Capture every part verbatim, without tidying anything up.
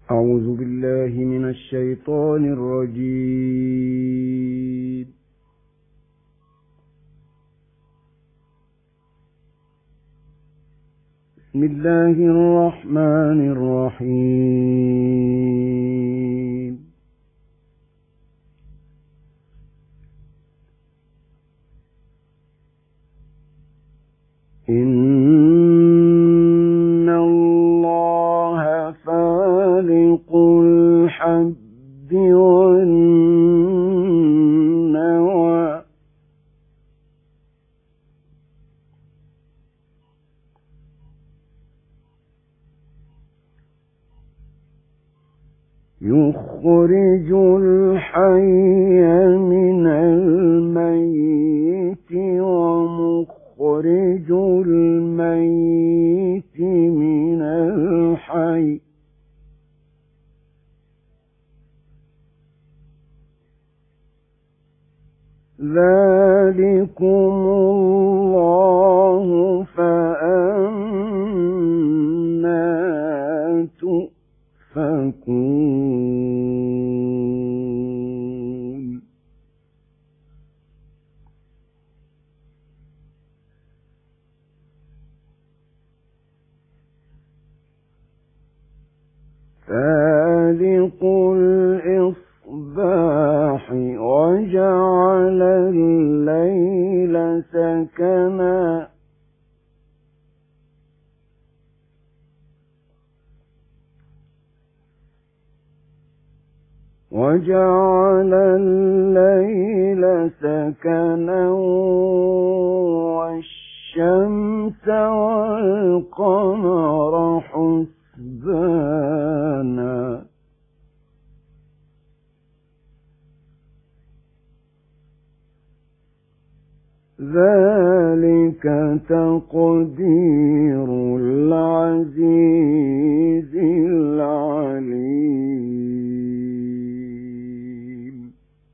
أعوذ بالله من الشيطان الرجيم. بسم الله الرحمن الرحيم. إن الله فالق الحب والنوى يخرج الحي من الميت ومخرج الميت من الحي ذلكم الله فأنى تؤفكون. فالق الإصباح وجعل الليل سكنا وجعل الليل سكنا والشمس والقمر حسبانا ذلك تقدير العزيز العليم.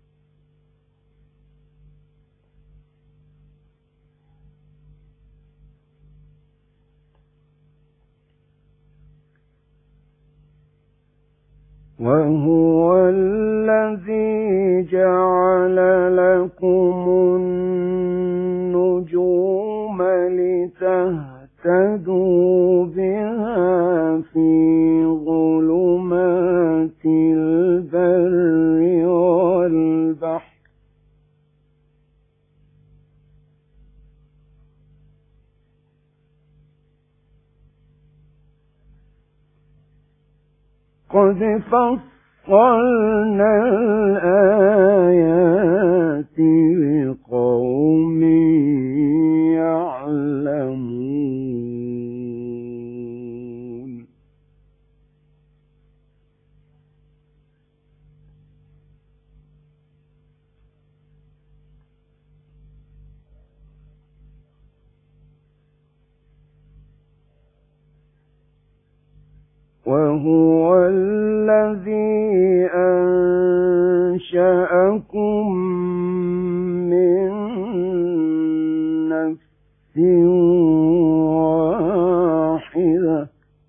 وهو الذي جعل لكم النجوم لتهتدوا بها في ظلمات البر والبحر قد فصلنا الآيات لقوم يعلمون. وهو الذي أنشأكم من نفس واحدة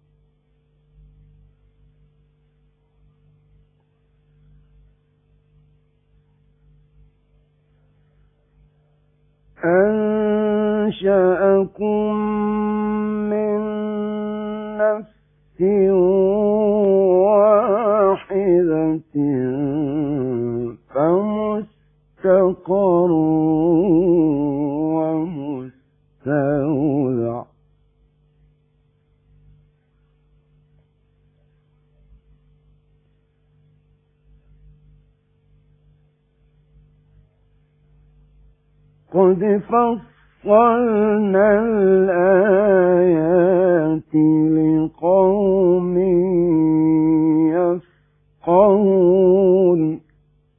أنشأكم من نفس واحدة فمستقر ومستودع قد فصلنا الآيات لقوم يفقهون.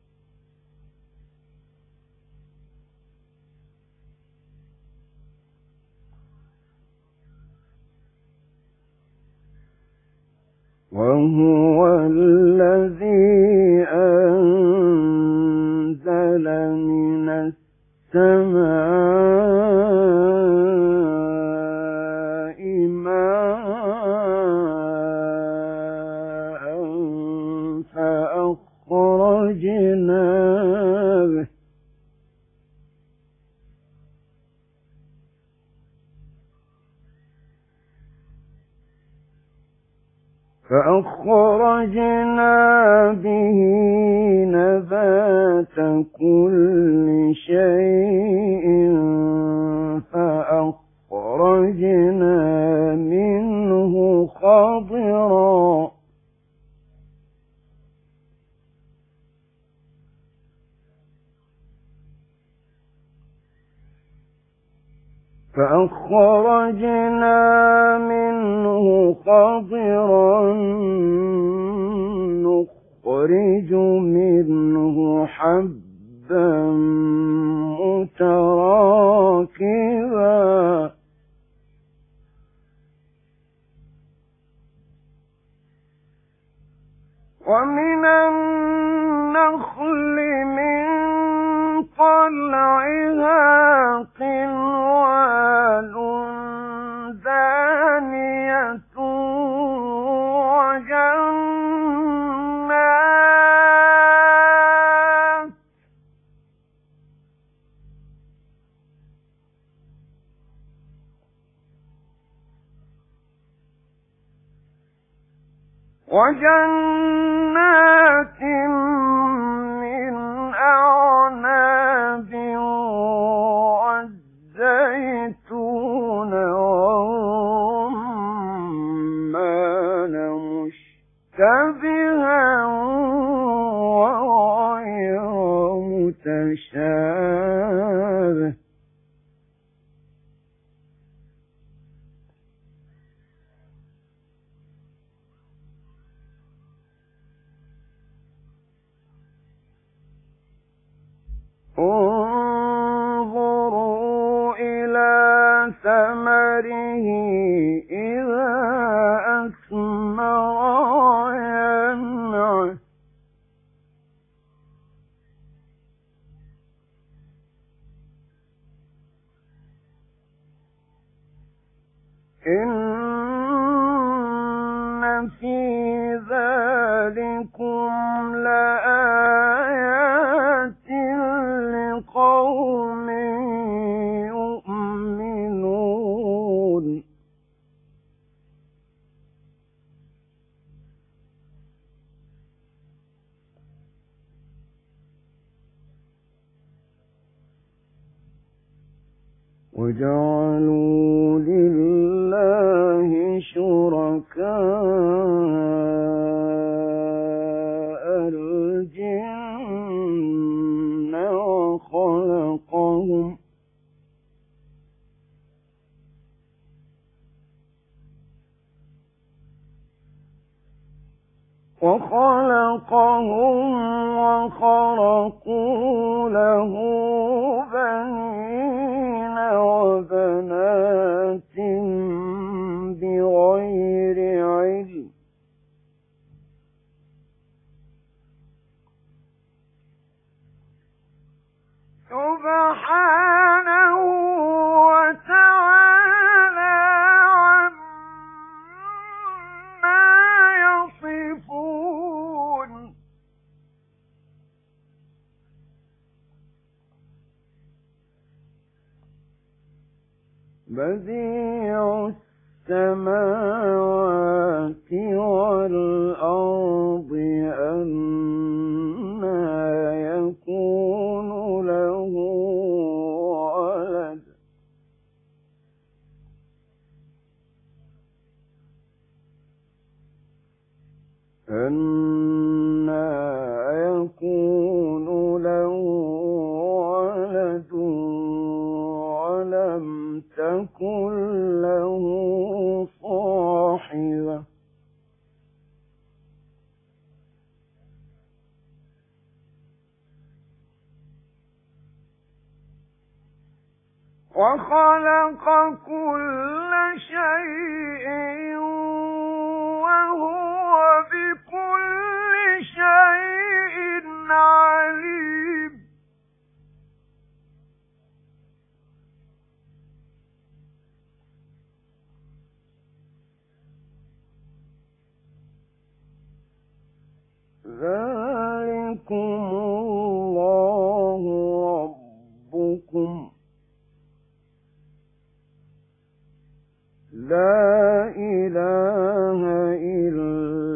وهو الذي أنزل من السماء ماء فأخرجنا به نبات كل شيء فأخرجنا منه خضرا فأخرجنا منه خضرا نخرج منه حبا متراكبا ومن النخل من طلعها قنوان دانية وجنات وجنات من أعناب والزيتون والرمان مشتبها وغير متشابه انظروا إلى ثمره إذا أثمر وينعه إن في ذلكم لآيات لقوم يؤمنون وجعلوا لله شركاء الجن وخلقهم وخلقهم وخرقوا له بنين وبنات بغير علم سبحانه وتعالى عما يصفون بديع السماوات والأرض أنى يكون له ولد أنى يكون له ولد ولم تكن له صاحبة وخلق كل شيء وهو بكل شيء عليم ذلكم الله ربكم لا إله إلا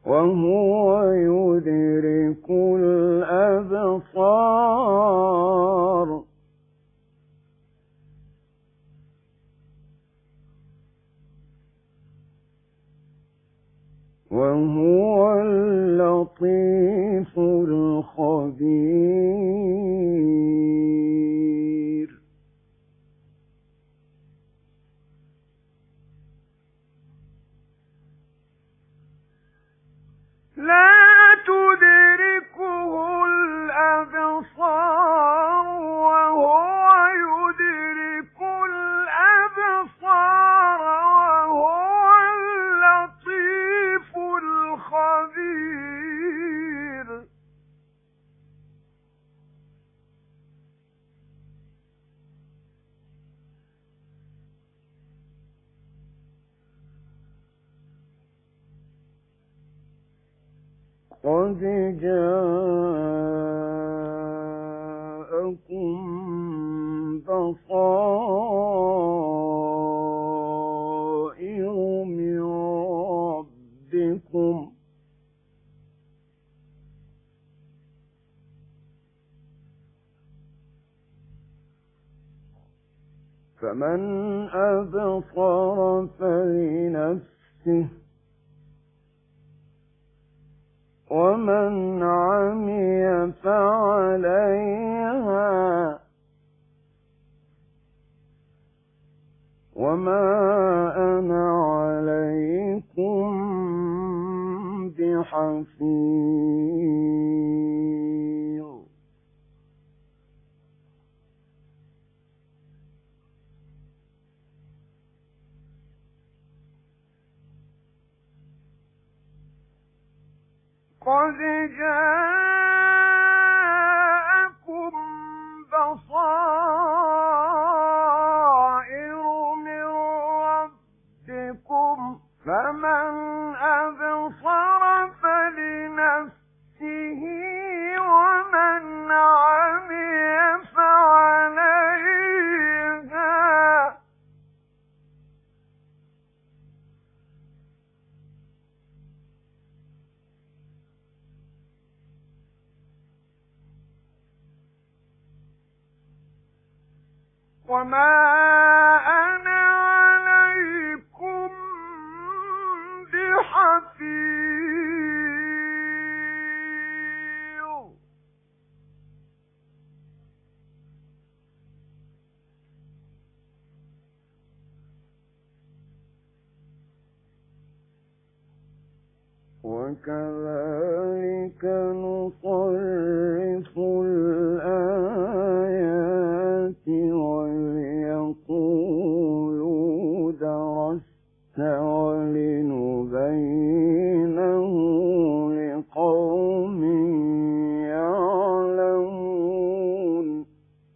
وهو يدرك الأبصار وهو اللطيف الخبير لا تدركه الأبصار وهو يدرك الأبصار وهو اللطيف الخبير قد جاءكم بصائر من ربكم فمن أبصر فلنفسه ومن عمي فعليها وما أنا عليكم بحفيظ قد جاءكم بصائر من ربكم فمن أبصر فلنفسه ومن عمي فعليها وما أنا عليكم بحفيظ وكذلك نصرف الآيات وليقولوا درست ولنبينه لقوم يعلمون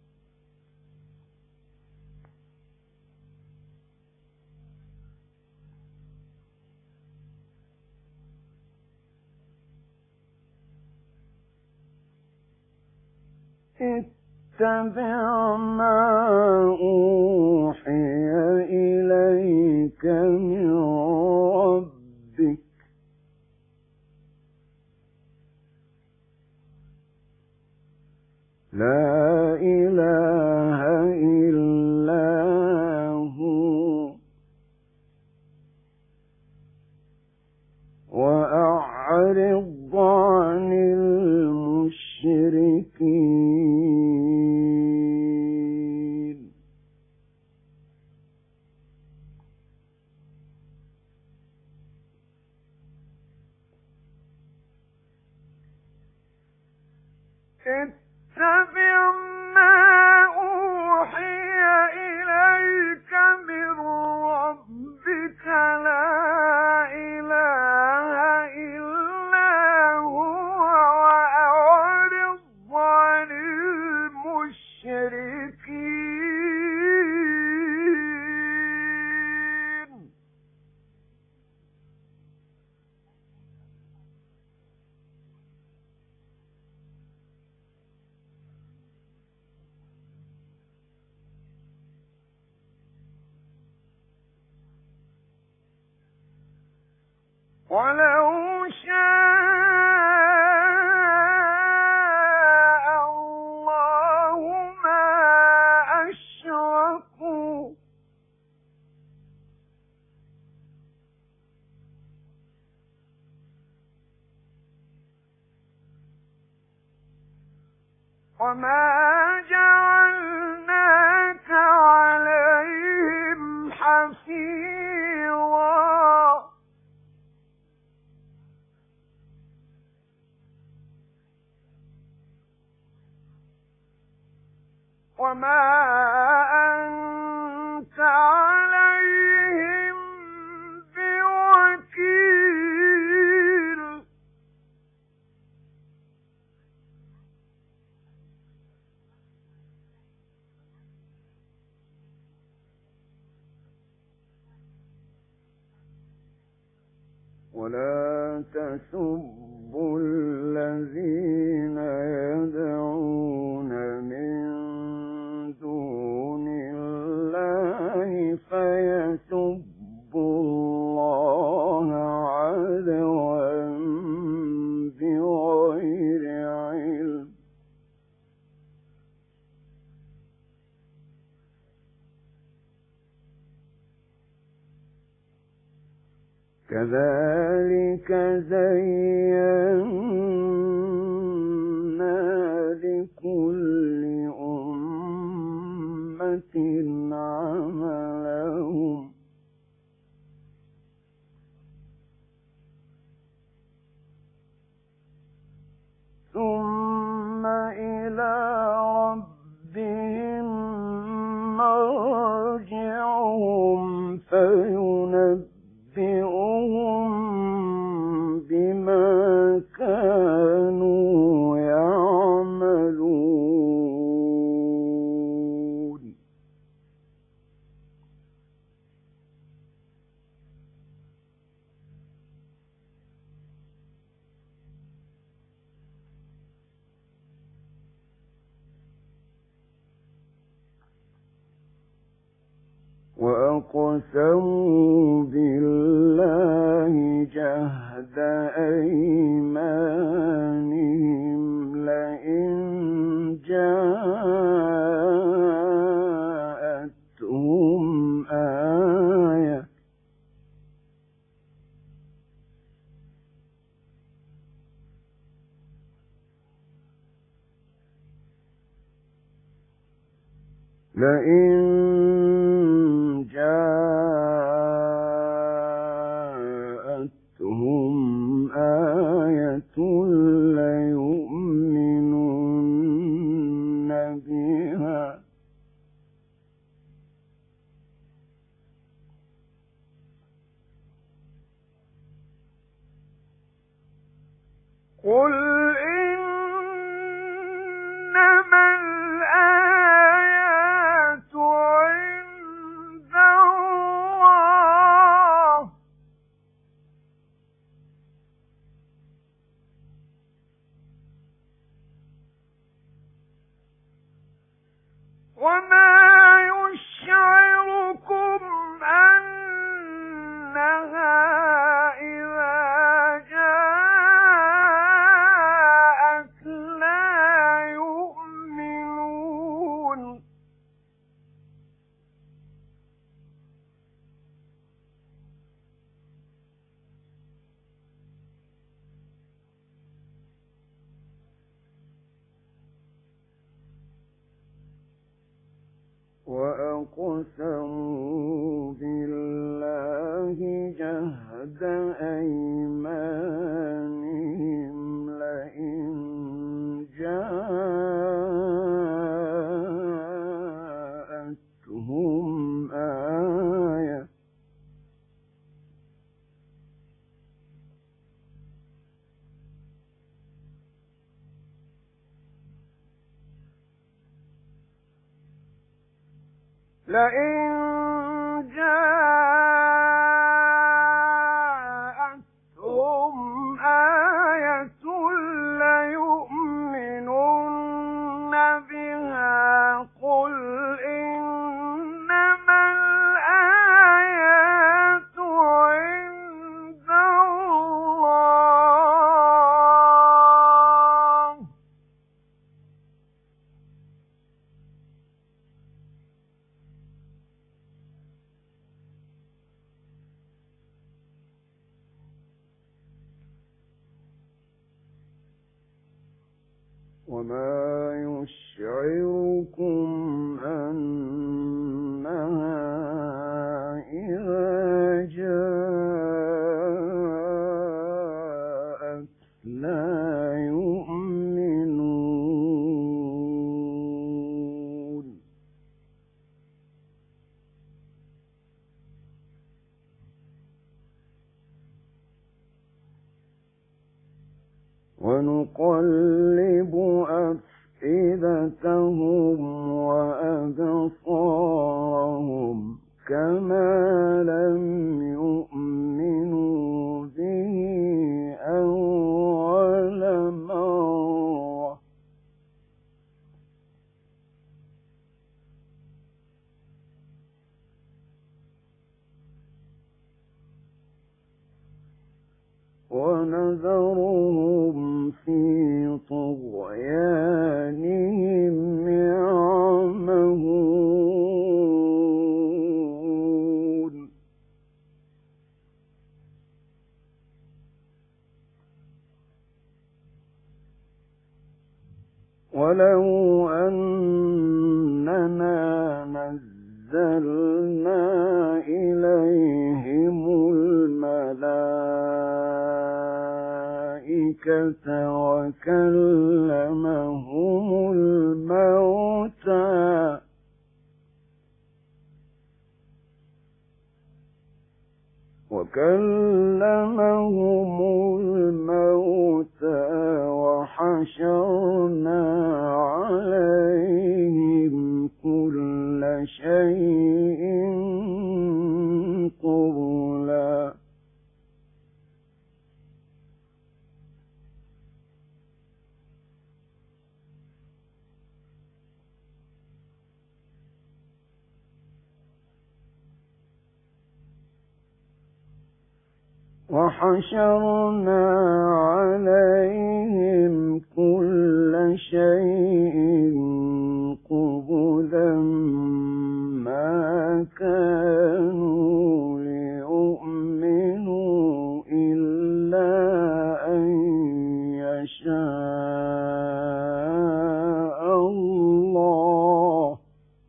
اتبع ما أوحي إليك من ربك لا إله إلا هو وأعرض عن المشركين اتبع ما أوحي إليك من ربك لا إله إلا هو وأعرض عن المشركين ولو شاء وما جعلناك عليهم حفيظا وما أنت عليهم بوكيل ولا تسبوا الذين يدعون من دون الله فيسبوا الله عدوا بغير علم كذلك زينا لكل أمة عملهم ثم إلى ربهم مرجعهم فينبئهم بما كانوا يعملون وأقسموا بالله جهد أيمانهم لئن جاءتهم آية لئن جاءتهم آية ليؤمنن بها قل إنما الآيات عند الله وما يشعركم أنها إذا جاءت لا يؤمنون وأقسموا بالله جهد أيمانهم لئن جاءتهم آية لئن جاءتهم آية ليؤمنن بها قل إنما الآيات عند الله وما يشعركم أنها إذا جاءت لا يؤمنون ونقلب أفئدتهم وأبصارهم كما لم يؤمنوا به أول مرة ونذرهم في طغيانهم يعمهون ولو أننا نزلنا إليهم الملائكة وكلمهم الموتى وكلمهم الموتى وحشرنا عليهم كل شيء قبلا وحشرنا عليهم كل شيء قبلا ما كانوا ليؤمنوا إلا أن يشاء الله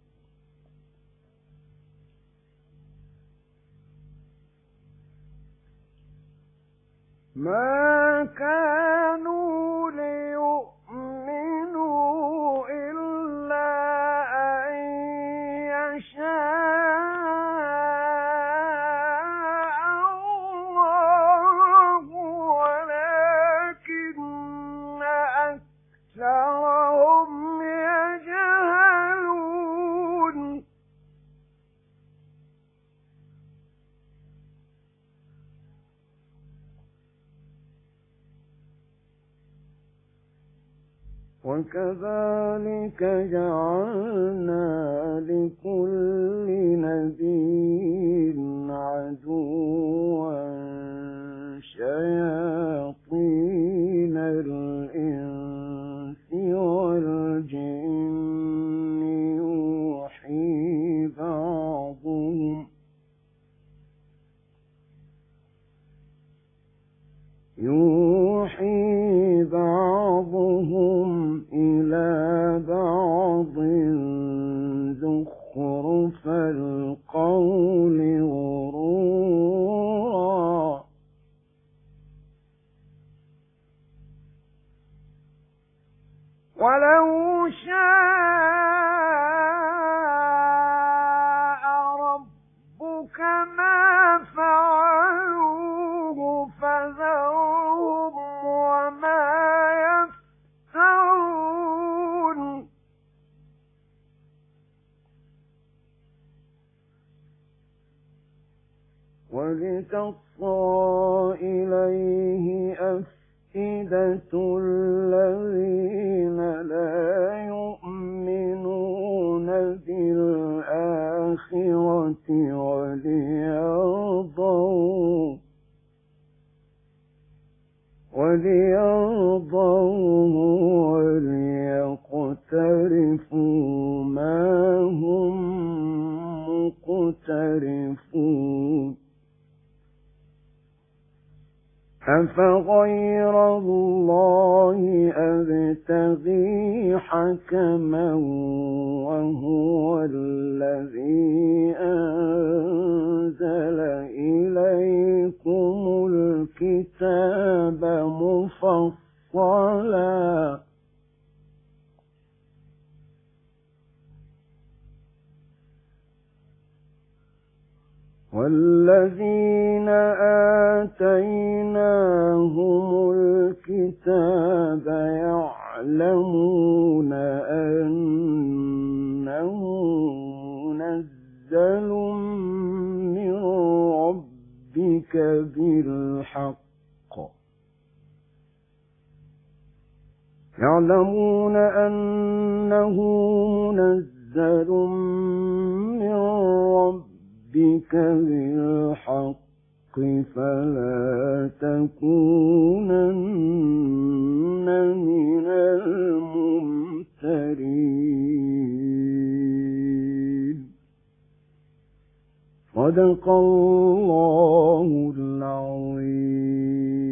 ما كانوا ليؤمنوا إلا أن يشاء الله ولكن أكثرهم يجهلون وكذلك جعلنا لكل نبي عدوا شياطين الإنس والجن يوحي بعضهم يوحي بعضهم إلى بعض زخرف القول غرورا ولو شاء ربك ما فعلوه فذرهم وما يفترون ولتصغى إليه أفئدة الذين لا يؤمنون بالآخرة وليرضوا وليرضوه وليقترفوا ما هم مقترفون أفغير الله أبتغي حكما وهو الذي أنزل إليكم الكتاب مفصلا والذين آتيناهم الكتاب يعلمون أنه منزل من ربك بالحق يعلمون أنه منزل من ربك بك بالحق فلا تكونن من الممترين. صدق الله العظيم.